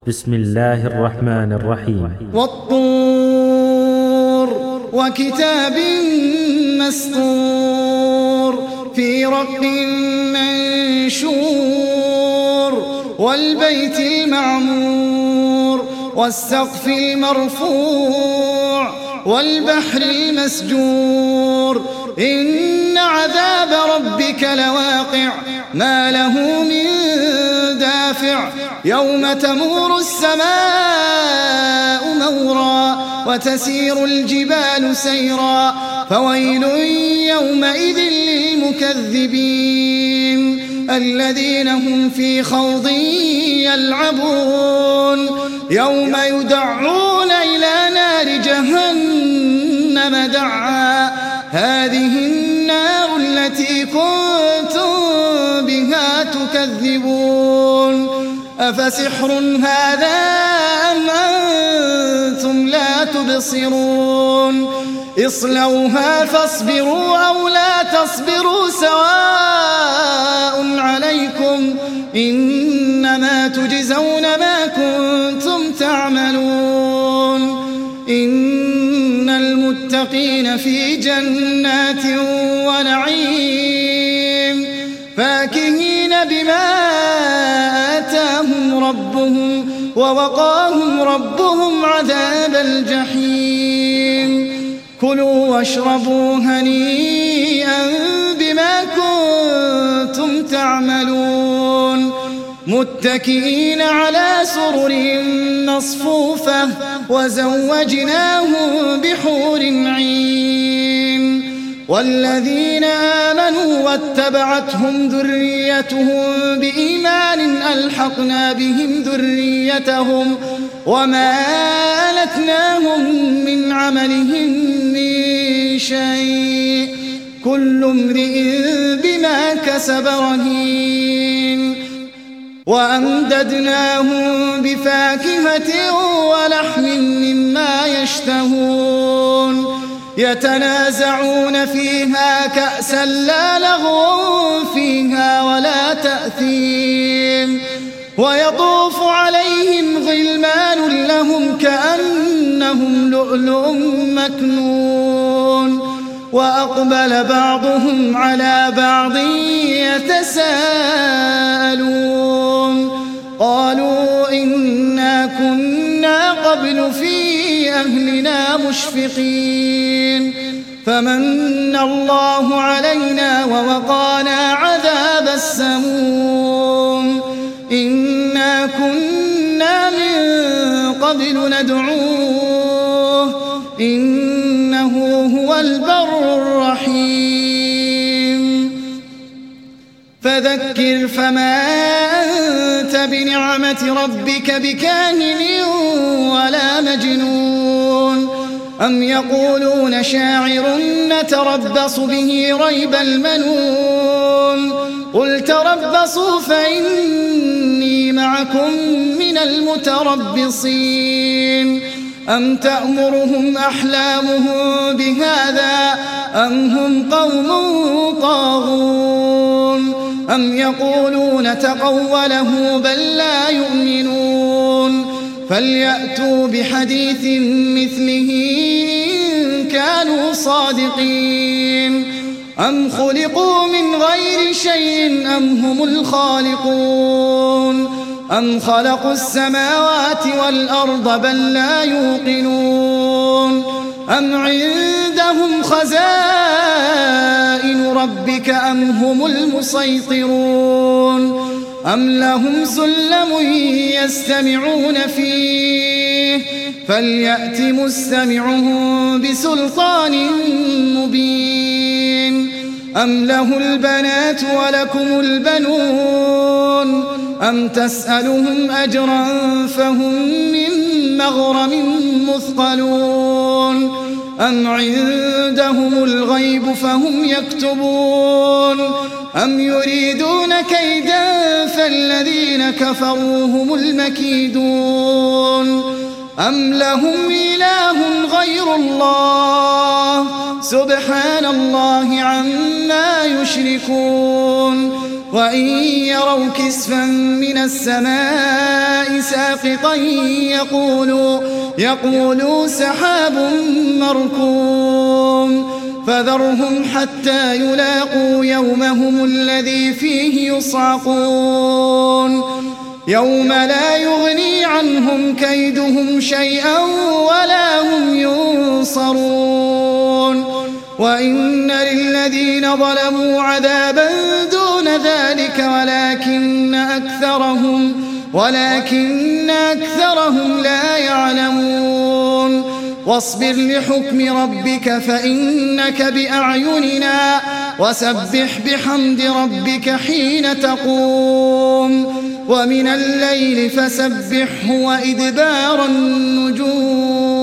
بسم الله الرحمن الرحيم. والطور وكتاب مسطور في رق منشور والبيت المعمور والسقف المرفوع والبحر المسجور إن عذاب ربك لواقع ما له من دافع يوم تمور السماء مورا وتسير الجبال سيرا فويل يومئذ للمكذبين الذين هم في خوض يلعبون يوم يدعون إلى نار جهنم دعا هذه النار التي كنتم بها تكذبون أفسحر هذا أم أنتم لا تبصرون اصلوها فاصبروا أو لا تصبروا سواء عليكم إنما تجزون ما كنتم تعملون إن المتقين في جنات ونعيم فاكهين بما آتاهم ربهم ووقاهم ربهم عذاب الجحيم كلوا واشربوا هنيئا بما كنتم تعملون متكئين على سرر مصفوفة وزوجناهم بحور عين والذين آمنوا واتبعتهم ذريتهم بإيمان ألحقنا بهم ذريتهم وما ألتناهم من عملهم من شيء كل امرئ بما كسب رهين وأمددناهم بفاكهة ولحم مما يشتهون يتنازعون فيها كأسا لا لغو فيها ولا تأثيم ويطوف عليهم غلمان لهم كأنهم لؤلؤ مكنون وأقبل بعضهم على بعض يتساءلون قالوا إنا كنا قبل في أهلنا مشفقين فمن الله علينا ووقانا عذاب السموم إنا كنا من قبل ندعوه إنه هو البر الرحيم فذكر فما أنت بنعمة ربك بكاهن ولا مجنون أم يقولون شاعر نتربص به ريب المنون قل تربصوا فإني معكم من المتربصين أم تأمرهم أحلامهم بهذا أم هم قوم طاغون أم يقولون تقوله بل لا يؤمنون فليأتوا بحديث مثله إن كانوا صادقين أم خلقوا من غير شيء أم هم الخالقون أم خلقوا السماوات والأرض بل لا يوقنون أم عندهم خزائن ربك أم هم المسيطرون أم لهم سلم يستمعون فيه فليأت مستمعهم بسلطان مبين أم له البنات ولكم البنون أم تسألهم أجرا فهم من مغرم مثقلون أم عندهم الغيب فهم يكتبون أم يريدون كيدا فالذين كفروا هم المكيدون أم لهم إله غير الله سبحان الله عما يشركون وإن يروا كسفا من السماء ساقطا يقولوا سحاب مركوم فذرهم حتى يلاقوا يومهم الذي فيه يصعقون يوم لا يغني عنهم كيدهم شيئا ولا هم ينصرون وإن للذين ظلموا عذابا دون ذلك ولكن أكثرهم لا يعلمون واصبر لحكم ربك فإنك بأعيننا وسبح بحمد ربك حين تقوم ومن الليل فسبحه وإدبار النجوم